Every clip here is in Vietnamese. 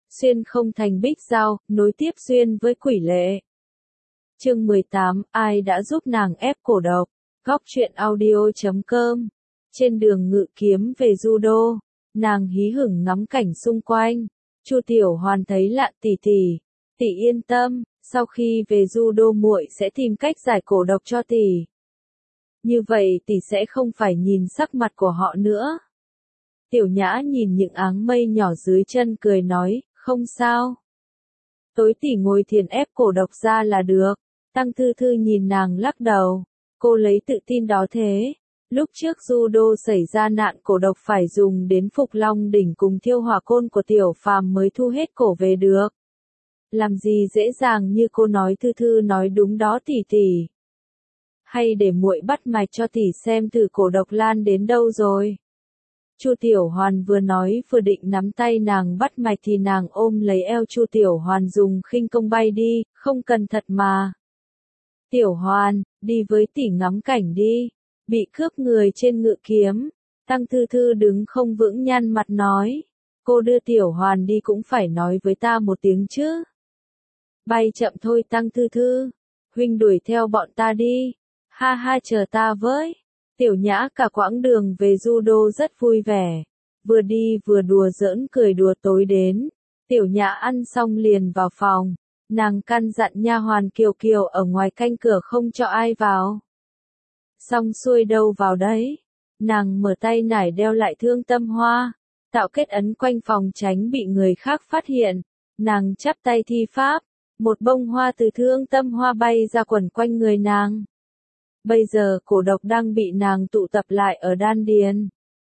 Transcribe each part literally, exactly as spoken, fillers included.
xuyên không thành Bích Giao, nối tiếp xuyên với Quỷ Lệ. Chương mười tám, ai đã giúp nàng ép cổ độc? Góc truyện audio chấm com. Trên đường ngự kiếm về judo, nàng hí hửng ngắm cảnh xung quanh. Chu Tiểu Hoàn thấy Lạn tỷ tỷ, tỷ yên tâm, sau khi về judo muội sẽ tìm cách giải cổ độc cho tỷ. Như vậy tỷ sẽ không phải nhìn sắc mặt của họ nữa. Tiểu Nhã nhìn những áng mây nhỏ dưới chân cười nói, không sao. Tối tỷ ngồi thiền ép cổ độc ra là được. Tăng Thư Thư nhìn nàng lắc đầu, cô lấy tự tin đó thế. Lúc trước judo xảy ra nạn cổ độc phải dùng đến Phục Long đỉnh cùng thiêu hỏa côn của Tiểu Phàm mới thu hết cổ về được. Làm gì dễ dàng như cô nói. Thư Thư nói đúng đó tỷ tỷ. Hay để muội bắt mạch cho tỷ xem thử cổ độc lan đến đâu rồi. Chu Tiểu Hoàn vừa nói vừa định nắm tay nàng bắt mạch thì nàng ôm lấy eo Chu Tiểu Hoàn dùng khinh công bay đi, không cần thật mà. Tiểu Hoàn, đi với tỷ ngắm cảnh đi. Bị cướp người trên ngự kiếm. Tăng Thư Thư đứng không vững nhăn mặt nói. Cô đưa Tiểu Hoàn đi cũng phải nói với ta một tiếng chứ. Bay chậm thôi Tăng Thư Thư. Huynh đuổi theo bọn ta đi. Ha ha chờ ta với. Tiểu Nhã cả quãng đường về judo rất vui vẻ. Vừa đi vừa đùa giỡn cười đùa tối đến. Tiểu Nhã ăn xong liền vào phòng. Nàng căn dặn nha hoàn Kiều Kiều ở ngoài canh cửa không cho ai vào. Xong xuôi đâu vào đấy. Nàng mở tay nải đeo lại thương tâm hoa. Tạo kết ấn quanh phòng tránh bị người khác phát hiện. Nàng chắp tay thi pháp. Một bông hoa từ thương tâm hoa bay ra quẩn quanh người nàng. Bây giờ cổ độc đang bị nàng tụ tập lại ở đan điền.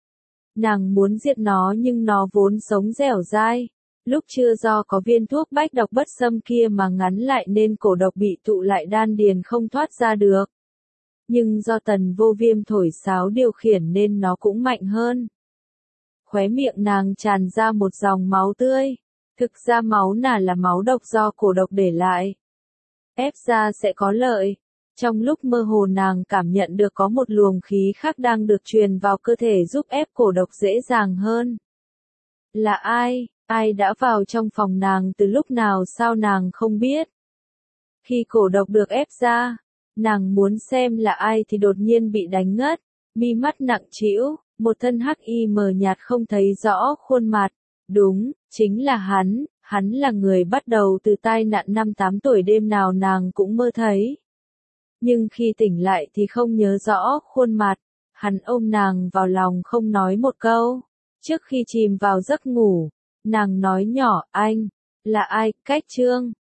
Nàng muốn giết nó nhưng nó vốn sống dẻo dai. Lúc chưa do có viên thuốc bách độc bất xâm kia mà ngắn lại nên cổ độc bị tụ lại đan điền không thoát ra được. Nhưng do Tần Vô Viêm thổi sáo điều khiển nên nó cũng mạnh hơn. Khóe miệng nàng tràn ra một dòng máu tươi. Thực ra máu nà là máu độc do cổ độc để lại. Ép ra sẽ có lợi. Trong lúc mơ hồ nàng cảm nhận được có một luồng khí khác đang được truyền vào cơ thể giúp ép cổ độc dễ dàng hơn. Là ai? Ai đã vào trong phòng nàng từ lúc nào sao nàng không biết? Khi cổ độc được ép ra, nàng muốn xem là ai thì đột nhiên bị đánh ngất, mi mắt nặng trĩu, một thân hắc y mờ nhạt không thấy rõ khuôn mặt. Đúng, chính là hắn, hắn là người bắt đầu từ tai nạn năm tám tuổi đêm nào nàng cũng mơ thấy. Nhưng khi tỉnh lại thì không nhớ rõ khuôn mặt, hắn ôm nàng vào lòng không nói một câu. Trước khi chìm vào giấc ngủ, nàng nói nhỏ, anh, là ai, Cách Trương.